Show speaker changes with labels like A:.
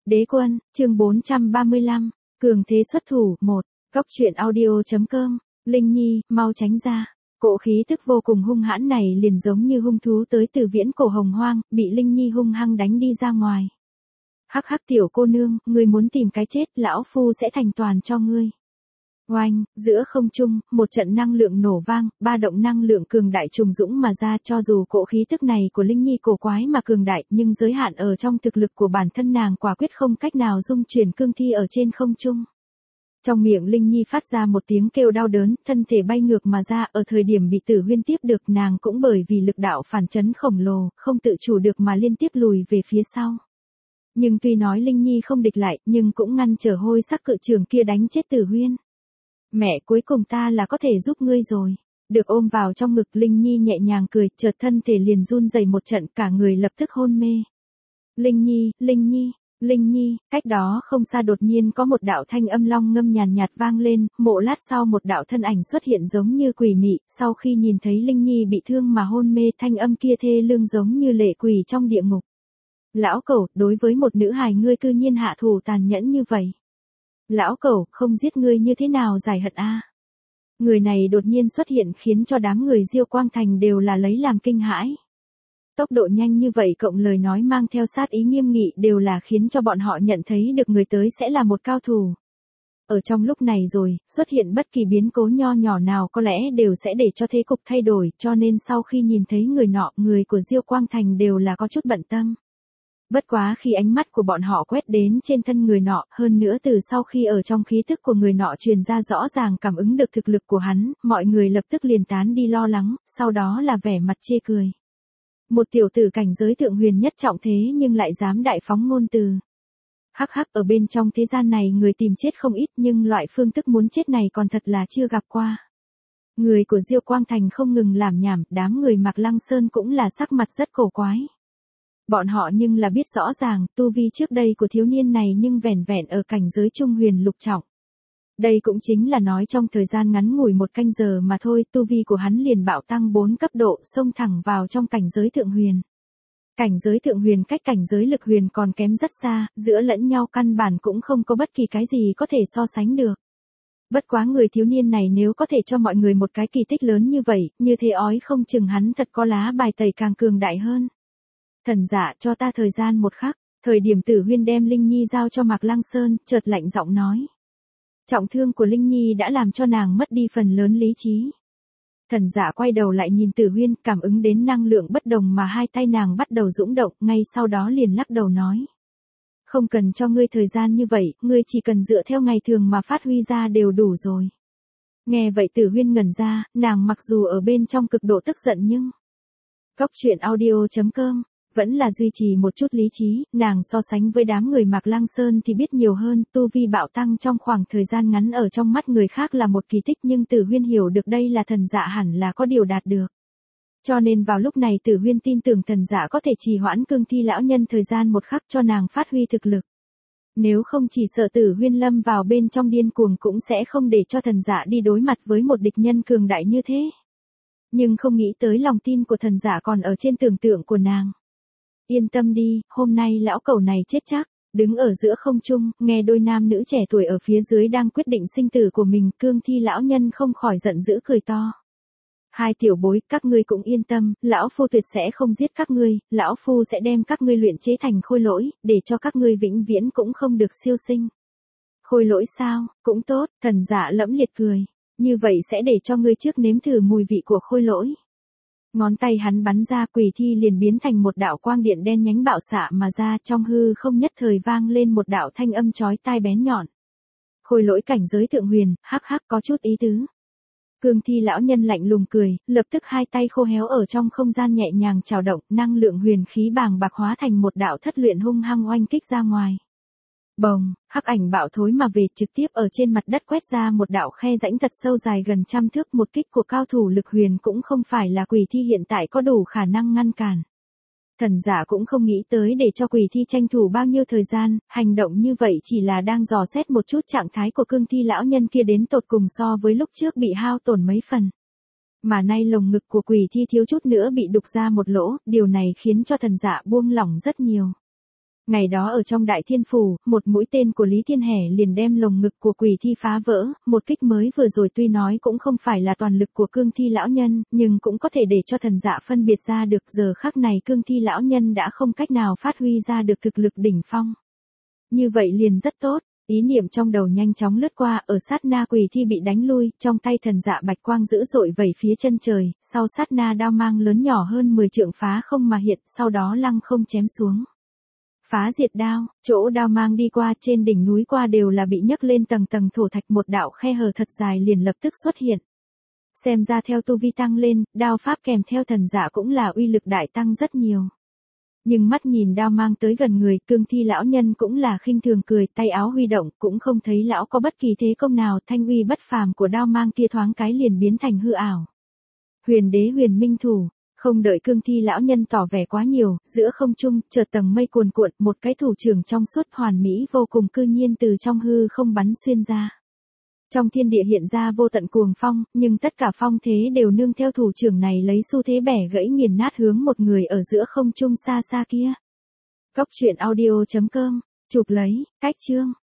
A: Đế quân, chương 435, cường thế xuất thủ, 1, Góc truyện audio.com, Linh Nhi, mau tránh ra. Cỗ khí tức vô cùng hung hãn này liền giống như hung thú tới từ viễn cổ hồng hoang, bị Linh Nhi hung hăng đánh đi ra ngoài. Hắc hắc tiểu cô nương, ngươi muốn tìm cái chết, lão phu sẽ thành toàn cho ngươi. Oanh, giữa không trung, một trận năng lượng nổ vang, ba động năng lượng cường đại trùng dũng mà ra, cho dù cỗ khí tức này của Linh Nhi cổ quái mà cường đại, nhưng giới hạn ở trong thực lực của bản thân nàng quả quyết không cách nào dung chuyển cương thi ở trên không trung. Trong miệng Linh Nhi phát ra một tiếng kêu đau đớn, thân thể bay ngược mà ra, ở thời điểm bị Tử Huyên tiếp được, nàng cũng bởi vì lực đạo phản chấn khổng lồ, không tự chủ được mà liên tiếp lùi về phía sau. Nhưng tuy nói Linh Nhi không địch lại, nhưng cũng ngăn trở hôi sắc cự trường kia đánh chết Tử Huyên. Mẹ, cuối cùng ta là có thể giúp ngươi rồi. Được ôm vào trong ngực, Linh Nhi nhẹ nhàng cười, chợt thân thể liền run rẩy một trận, cả người lập tức hôn mê. Linh Nhi, Linh Nhi, Linh Nhi, cách đó không xa đột nhiên có một đạo thanh âm long ngâm nhàn nhạt vang lên, một lát sau một đạo thân ảnh xuất hiện giống như quỷ mị, sau khi nhìn thấy Linh Nhi bị thương mà hôn mê, thanh âm kia thê lương giống như lệ quỷ trong địa ngục. Lão cẩu, đối với một nữ hài ngươi cư nhiên hạ thủ tàn nhẫn như vậy. Lão cẩu, không giết ngươi như thế nào giải hận a? Người này đột nhiên xuất hiện khiến cho đám người Diêu Quang Thành đều là lấy làm kinh hãi. Tốc độ nhanh như vậy cộng lời nói mang theo sát ý nghiêm nghị đều là khiến cho bọn họ nhận thấy được người tới sẽ là một cao thủ. Ở trong lúc này rồi, xuất hiện bất kỳ biến cố nho nhỏ nào có lẽ đều sẽ để cho thế cục thay đổi, cho nên sau khi nhìn thấy người nọ, người của Diêu Quang Thành đều là có chút bận tâm. Bất quá khi ánh mắt của bọn họ quét đến trên thân người nọ, hơn nữa từ sau khi ở trong khí tức của người nọ truyền ra rõ ràng cảm ứng được thực lực của hắn, mọi người lập tức liền tán đi lo lắng, sau đó là vẻ mặt chê cười. Một tiểu tử cảnh giới thượng huyền nhất trọng thế nhưng lại dám đại phóng ngôn từ. Hắc hắc, ở bên trong thế gian này người tìm chết không ít nhưng loại phương thức muốn chết này còn thật là chưa gặp qua. Người của Diêu Quang Thành không ngừng làm nhảm, đám người Mạc Lăng Sơn cũng là sắc mặt rất cổ quái. Bọn họ nhưng là biết rõ ràng, tu vi trước đây của thiếu niên này nhưng vẻn vẹn ở cảnh giới trung huyền lục trọng. Đây cũng chính là nói trong thời gian ngắn ngủi một canh giờ mà thôi, tu vi của hắn liền bạo tăng 4 cấp độ, xông thẳng vào trong cảnh giới thượng huyền. Cảnh giới thượng huyền cách cảnh giới lực huyền còn kém rất xa, giữa lẫn nhau căn bản cũng không có bất kỳ cái gì có thể so sánh được. Bất quá người thiếu niên này nếu có thể cho mọi người một cái kỳ tích lớn như vậy, như thế ói không chừng hắn thật có lá bài tẩy càng cường đại hơn. Thần giả, cho ta thời gian một khắc. Thời điểm Tử Huyên đem Linh Nhi giao cho Mạc Lăng Sơn, chợt lạnh giọng nói. Trọng thương của Linh Nhi đã làm cho nàng mất đi phần lớn lý trí. Thần giả quay đầu lại nhìn Tử Huyên, cảm ứng đến năng lượng bất đồng mà hai tay nàng bắt đầu dũng động, ngay sau đó liền lắc đầu nói. Không cần cho ngươi thời gian như vậy, ngươi chỉ cần dựa theo ngày thường mà phát huy ra đều đủ rồi. Nghe vậy Tử Huyên ngẩn ra, nàng mặc dù ở bên trong cực độ tức giận nhưng... Góc truyện audio.com vẫn là duy trì một chút lý trí, nàng so sánh với đám người Mạc Lăng Sơn thì biết nhiều hơn, tu vi bạo tăng trong khoảng thời gian ngắn ở trong mắt người khác là một kỳ tích nhưng Tử Huyên hiểu được đây là thần dạ hẳn là có điều đạt được. Cho nên vào lúc này Tử Huyên tin tưởng thần dạ có thể trì hoãn cương thi lão nhân thời gian một khắc cho nàng phát huy thực lực. Nếu không chỉ sợ Tử Huyên lâm vào bên trong điên cuồng cũng sẽ không để cho thần dạ đi đối mặt với một địch nhân cường đại như thế. Nhưng không nghĩ tới lòng tin của thần dạ còn ở trên tưởng tượng của nàng. Yên tâm đi, hôm nay lão cẩu này chết chắc. Đứng ở giữa không trung, nghe đôi nam nữ trẻ tuổi ở phía dưới đang quyết định sinh tử của mình, cương thi lão nhân không khỏi giận dữ cười to. Hai tiểu bối, các ngươi cũng yên tâm, lão phu tuyệt sẽ không giết các ngươi, lão phu sẽ đem các ngươi luyện chế thành khôi lỗi, để cho các ngươi vĩnh viễn cũng không được siêu sinh. Khôi lỗi sao, cũng tốt, thần giả lẫm liệt cười. Như vậy sẽ để cho ngươi trước nếm thử mùi vị của khôi lỗi. Ngón tay hắn bắn ra, quỷ thi liền biến thành một đạo quang điện đen nhánh bạo xạ mà ra, trong hư không nhất thời vang lên một đạo thanh âm chói tai bén nhọn. Khôi lỗi cảnh giới thượng huyền, hắc hắc có chút ý tứ. Cương thi lão nhân lạnh lùng cười, lập tức hai tay khô héo ở trong không gian nhẹ nhàng trào động, năng lượng huyền khí bàng bạc hóa thành một đạo thất luyện hung hăng oanh kích ra ngoài. Bồng, hắc ảnh bạo thối mà về, trực tiếp ở trên mặt đất quét ra một đạo khe rãnh thật sâu dài gần trăm thước, một kích của cao thủ lực huyền cũng không phải là quỷ thi hiện tại có đủ khả năng ngăn cản. Thần giả cũng không nghĩ tới để cho quỷ thi tranh thủ bao nhiêu thời gian, hành động như vậy chỉ là đang dò xét một chút trạng thái của cương thi lão nhân kia đến tột cùng so với lúc trước bị hao tổn mấy phần. Mà nay lồng ngực của quỷ thi thiếu chút nữa bị đục ra một lỗ, điều này khiến cho thần giả buông lỏng rất nhiều. Ngày đó ở trong Đại Thiên Phủ, một mũi tên của Lý Thiên Hẻ liền đem lồng ngực của Quỷ Thi phá vỡ, một kích mới vừa rồi tuy nói cũng không phải là toàn lực của Cương Thi lão nhân, nhưng cũng có thể để cho thần dạ phân biệt ra được giờ khắc này Cương Thi lão nhân đã không cách nào phát huy ra được thực lực đỉnh phong. Như vậy liền rất tốt. Ý niệm trong đầu nhanh chóng lướt qua, ở sát na Quỷ Thi bị đánh lui, trong tay thần dạ bạch quang dữ dội vẩy phía chân trời, sau sát na đao mang lớn nhỏ hơn 10 trượng phá không mà hiện, sau đó lăng không chém xuống. Phá diệt đao, chỗ đao mang đi qua trên đỉnh núi qua đều là bị nhấc lên tầng tầng thổ thạch, một đạo khe hở thật dài liền lập tức xuất hiện. Xem ra theo tu vi tăng lên, đao pháp kèm theo thần dạ cũng là uy lực đại tăng rất nhiều. Nhưng mắt nhìn đao mang tới gần người, Cương Thi lão nhân cũng là khinh thường cười, tay áo huy động, cũng không thấy lão có bất kỳ thế công nào, thanh uy bất phàm của đao mang kia thoáng cái liền biến thành hư ảo. Huyền đế huyền minh thủ, không đợi Cương Thi lão nhân tỏ vẻ quá nhiều, giữa không trung, chợt tầng mây cuồn cuộn, một cái thủ trưởng trong suốt hoàn mỹ vô cùng cư nhiên từ trong hư không bắn xuyên ra. Trong thiên địa hiện ra vô tận cuồng phong, nhưng tất cả phong thế đều nương theo thủ trưởng này lấy xu thế bẻ gãy nghiền nát hướng một người ở giữa không trung xa xa kia. Cốc truyện audio.com, chụp lấy, cách chương.